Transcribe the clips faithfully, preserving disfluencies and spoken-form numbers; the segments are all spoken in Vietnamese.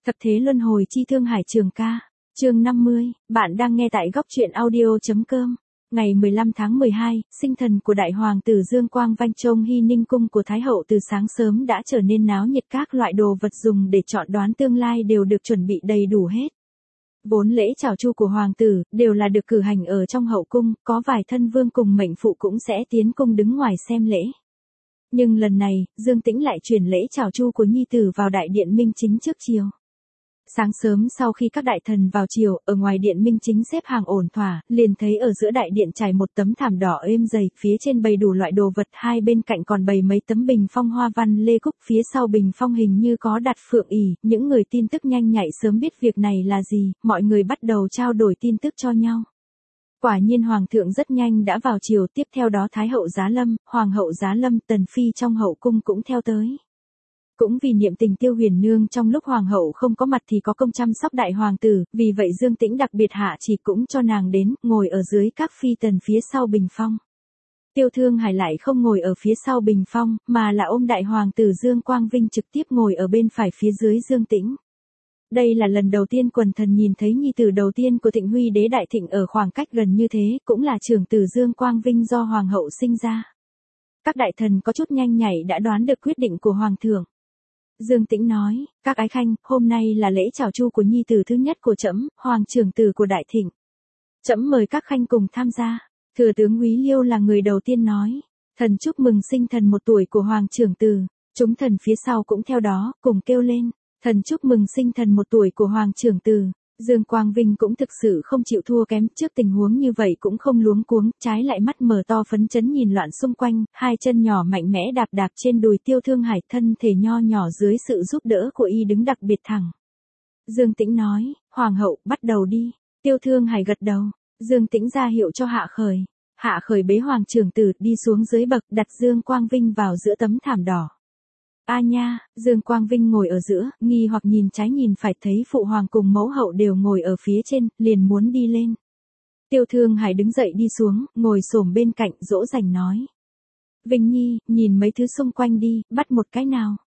Thập thế luân hồi chi Thương Hải Trường ca. Chương năm mươi, bạn đang nghe tại góc truyện audio.com. Ngày mười lăm tháng mười hai, sinh thần của đại hoàng tử Dương Quang Vanh trong Hy Ninh cung của Thái hậu từ sáng sớm đã trở nên náo nhiệt, các loại đồ vật dùng để chọn đoán tương lai đều được chuẩn bị đầy đủ hết. Vốn lễ chào chu của hoàng tử đều là được cử hành ở trong hậu cung, có vài thân vương cùng mệnh phụ cũng sẽ tiến cung đứng ngoài xem lễ. Nhưng lần này, Dương Tĩnh lại chuyển lễ chào chu của nhi tử vào đại điện Minh Chính trước chiều. Sáng sớm sau khi các đại thần vào chiều, ở ngoài điện Minh Chính xếp hàng ổn thỏa, liền thấy ở giữa đại điện trải một tấm thảm đỏ êm dày, phía trên bày đủ loại đồ vật, hai bên cạnh còn bày mấy tấm bình phong hoa văn lê cúc, phía sau bình phong hình như có đặt phượng ỷ. Những người tin tức nhanh nhạy sớm biết việc này là gì, mọi người bắt đầu trao đổi tin tức cho nhau. Quả nhiên hoàng thượng rất nhanh đã vào chiều, tiếp theo đó Thái hậu Giá Lâm, Hoàng hậu Giá Lâm, Tần Phi trong hậu cung cũng theo tới. Cũng vì niệm tình Tiêu Huyền Nương trong lúc hoàng hậu không có mặt thì có công chăm sóc đại hoàng tử, vì vậy Dương Tĩnh đặc biệt hạ chỉ cũng cho nàng đến, ngồi ở dưới các phi tần phía sau bình phong. Tiêu Thương Hải lại không ngồi ở phía sau bình phong, mà là ôm đại hoàng tử Dương Quang Vinh trực tiếp ngồi ở bên phải phía dưới Dương Tĩnh. Đây là lần đầu tiên quần thần nhìn thấy nhi tử đầu tiên của Thịnh Huy đế đại thịnh ở khoảng cách gần như thế, cũng là trưởng tử Dương Quang Vinh do hoàng hậu sinh ra. Các đại thần có chút nhanh nhạy đã đoán được quyết định của hoàng thượng. Dương Tĩnh nói, các ái khanh, hôm nay là lễ chào chu của nhi tử thứ nhất của trẫm, hoàng trưởng tử của đại thịnh. Trẫm mời các khanh cùng tham gia. Thừa tướng Úy Liêu là người đầu tiên nói, thần chúc mừng sinh thần một tuổi của hoàng trưởng tử. Chúng thần phía sau cũng theo đó, cùng kêu lên, thần chúc mừng sinh thần một tuổi của hoàng trưởng tử. Dương Quang Vinh cũng thực sự không chịu thua kém, trước tình huống như vậy cũng không luống cuống, trái lại mắt mở to phấn chấn nhìn loạn xung quanh, hai chân nhỏ mạnh mẽ đạp đạp trên đùi Tiêu Thương Hải, thân thể nho nhỏ dưới sự giúp đỡ của y đứng đặc biệt thẳng. Dương Tĩnh nói, hoàng hậu, bắt đầu đi. Tiêu Thương Hải gật đầu, Dương Tĩnh ra hiệu cho Hạ Khởi. Hạ Khởi bế hoàng trưởng tử đi xuống dưới bậc, đặt Dương Quang Vinh vào giữa tấm thảm đỏ. A nha, Dương Quang Vinh ngồi ở giữa, nghi hoặc nhìn trái nhìn phải, thấy phụ hoàng cùng mẫu hậu đều ngồi ở phía trên, liền muốn đi lên. Tiêu Thương Hải đứng dậy đi xuống, ngồi xổm bên cạnh, dỗ dành nói. Vinh Nhi, nhìn mấy thứ xung quanh đi, bắt một cái nào.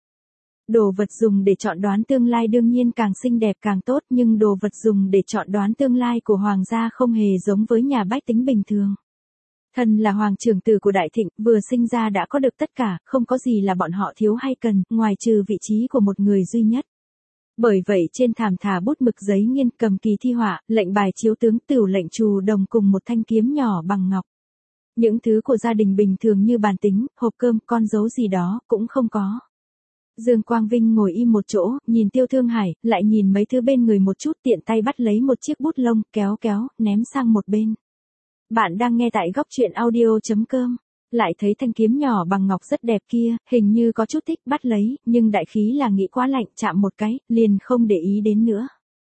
Đồ vật dùng để chọn đoán tương lai đương nhiên càng xinh đẹp càng tốt, nhưng đồ vật dùng để chọn đoán tương lai của hoàng gia không hề giống với nhà bách tính bình thường. Thần là hoàng trưởng tử của đại thịnh, vừa sinh ra đã có được tất cả, không có gì là bọn họ thiếu hay cần, ngoài trừ vị trí của một người duy nhất. Bởi vậy trên thảm thả bút mực giấy nghiên, cầm kỳ thi họa, lệnh bài chiếu tướng, tửu lệnh trù đồng cùng một thanh kiếm nhỏ bằng ngọc. Những thứ của gia đình bình thường như bàn tính, hộp cơm, con dấu gì đó, cũng không có. Dương Quang Vinh ngồi im một chỗ, nhìn Tiêu Thương Hải, lại nhìn mấy thứ bên người một chút, tiện tay bắt lấy một chiếc bút lông, kéo kéo, ném sang một bên. Bạn đang nghe tại góc truyện audio.com. Lại thấy thanh kiếm nhỏ bằng ngọc rất đẹp kia, hình như có chút thích, bắt lấy, nhưng đại khí là nghĩ quá lạnh, chạm một cái, liền không để ý đến nữa.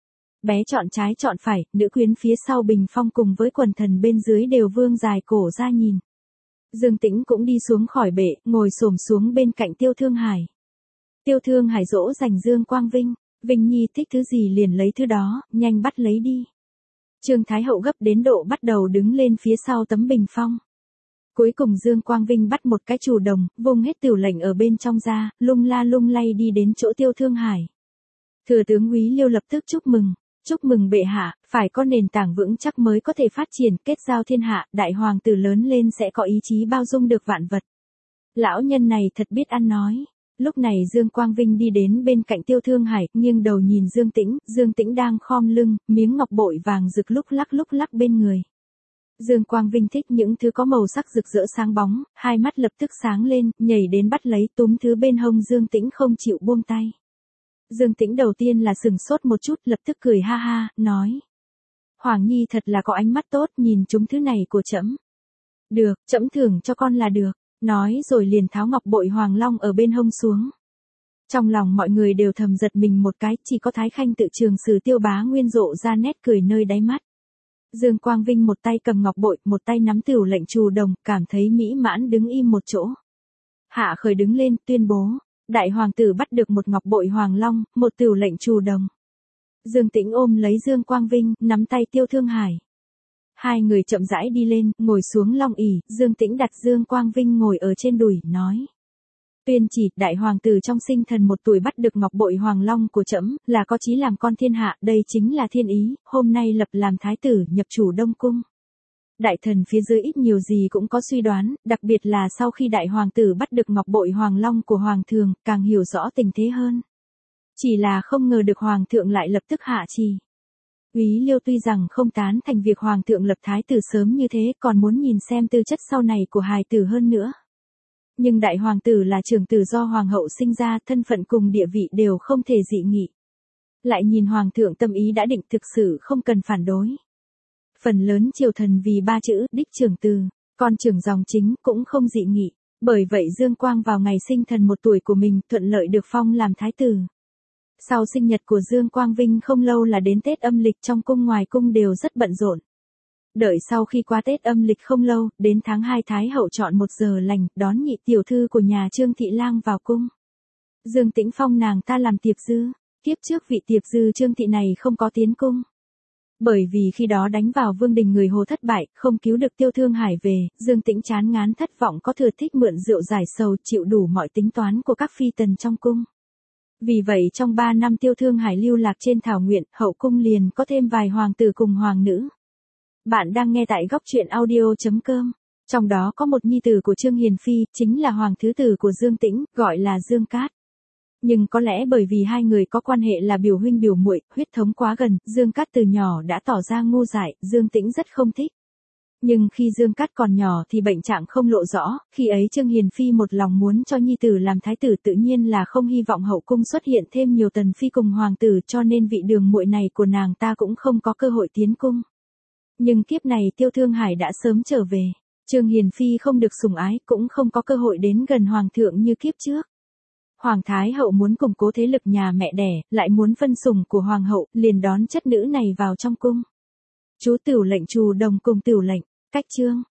Bé chọn trái chọn phải, nữ quyến phía sau bình phong cùng với quần thần bên dưới đều vươn dài cổ ra nhìn. Dương Tĩnh cũng đi xuống khỏi bệ, ngồi xổm xuống bên cạnh Tiêu Thương Hải. Tiêu Thương Hải dỗ dành Dương Quang Vinh, Vinh Nhi thích thứ gì liền lấy thứ đó, nhanh bắt lấy đi. Trương Thái hậu gấp đến độ bắt đầu đứng lên phía sau tấm bình phong. Cuối cùng Dương Quang Vinh bắt một cái chù đồng, vung hết tửu lệnh ở bên trong ra, lung la lung lay đi đến chỗ Tiêu Thương Hải. Thừa tướng Úy Liêu lập tức chúc mừng, chúc mừng bệ hạ, phải có nền tảng vững chắc mới có thể phát triển, kết giao thiên hạ, đại hoàng tử lớn lên sẽ có ý chí bao dung được vạn vật. Lão nhân này thật biết ăn nói. Lúc này Dương Quang Vinh đi đến bên cạnh Tiêu Thương Hải, nghiêng đầu nhìn Dương Tĩnh, Dương Tĩnh đang khom lưng, miếng ngọc bội vàng rực lúc lắc lúc lắc bên người. Dương Quang Vinh thích những thứ có màu sắc rực rỡ sáng bóng, hai mắt lập tức sáng lên, nhảy đến bắt lấy, túm thứ bên hông Dương Tĩnh không chịu buông tay. Dương Tĩnh đầu tiên là sừng sốt một chút, lập tức cười ha ha, nói. Hoàng Nhi thật là có ánh mắt tốt, nhìn chúng thứ này của trẫm. Được, trẫm thưởng cho con là được. Nói rồi liền tháo ngọc bội hoàng long ở bên hông xuống. Trong lòng mọi người đều thầm giật mình một cái, chỉ có Thái Khanh Tự Trường Sử Tiêu Bá Nguyên rộ ra nét cười nơi đáy mắt. Dương Quang Vinh một tay cầm ngọc bội, một tay nắm tửu lệnh trù đồng, cảm thấy mỹ mãn đứng im một chỗ. Hạ Khởi đứng lên, tuyên bố, đại hoàng tử bắt được một ngọc bội hoàng long, một tửu lệnh trù đồng. Dương Tĩnh ôm lấy Dương Quang Vinh, nắm tay Tiêu Thương Hải. Hai người chậm rãi đi lên, ngồi xuống long ỷ, Dương Tĩnh đặt Dương Quang Vinh ngồi ở trên đùi, nói. Tuyên chỉ, đại hoàng tử trong sinh thần một tuổi bắt được ngọc bội hoàng long của trẫm, là có chí làm con thiên hạ, đây chính là thiên ý, hôm nay lập làm thái tử, nhập chủ Đông Cung. Đại thần phía dưới ít nhiều gì cũng có suy đoán, đặc biệt là sau khi đại hoàng tử bắt được ngọc bội hoàng long của hoàng thượng, càng hiểu rõ tình thế hơn. Chỉ là không ngờ được hoàng thượng lại lập tức hạ chỉ. Úy Liêu tuy rằng không tán thành việc hoàng thượng lập thái tử sớm như thế, còn muốn nhìn xem tư chất sau này của hài tử hơn nữa. Nhưng đại hoàng tử là trưởng tử do hoàng hậu sinh ra, thân phận cùng địa vị đều không thể dị nghị. Lại nhìn hoàng thượng tâm ý đã định, thực sự không cần phản đối. Phần lớn triều thần vì ba chữ đích trưởng tử, con trưởng dòng chính cũng không dị nghị. Bởi vậy Dương Quang vào ngày sinh thần một tuổi của mình thuận lợi được phong làm thái tử. Sau sinh nhật của Dương Quang Vinh không lâu là đến Tết âm lịch, trong cung ngoài cung đều rất bận rộn. Đợi sau khi qua Tết âm lịch không lâu, đến tháng hai Thái hậu chọn một giờ lành, đón nhị tiểu thư của nhà Trương Thị Lang vào cung. Dương Tĩnh phong nàng ta làm tiệp dư, kiếp trước vị tiệp dư Trương Thị này không có tiến cung. Bởi vì khi đó đánh vào Vương Đình người Hồ thất bại, không cứu được Tiêu Thương Hải về, Dương Tĩnh chán ngán thất vọng có thừa thích mượn rượu giải sầu, chịu đủ mọi tính toán của các phi tần trong cung. Vì vậy trong ba năm Tiêu Thương Hải lưu lạc trên thảo nguyên, hậu cung liền có thêm vài hoàng tử cùng hoàng nữ. Bạn đang nghe tại góc truyện audio chấm com. Trong đó có một nhi tử của Trương Hiền Phi, chính là hoàng thứ tử của Dương Tĩnh, gọi là Dương Cát. Nhưng có lẽ bởi vì hai người có quan hệ là biểu huynh biểu muội, huyết thống quá gần, Dương Cát từ nhỏ đã tỏ ra ngu dại, Dương Tĩnh rất không thích. Nhưng khi Dương Cát còn nhỏ thì bệnh trạng không lộ rõ, khi ấy Trương Hiền Phi một lòng muốn cho nhi tử làm thái tử, tự nhiên là không hy vọng hậu cung xuất hiện thêm nhiều tần phi cùng hoàng tử, cho nên vị đường muội này của nàng ta cũng không có cơ hội tiến cung. Nhưng kiếp này Tiêu Thương Hải đã sớm trở về, Trương Hiền Phi không được sủng ái, cũng không có cơ hội đến gần hoàng thượng như kiếp trước. Hoàng thái hậu muốn củng cố thế lực nhà mẹ đẻ, lại muốn phân sủng của hoàng hậu, liền đón chất nữ này vào trong cung. Chú Tửu lệnh Trù Đồng cùng Tửu lệnh, cách chương,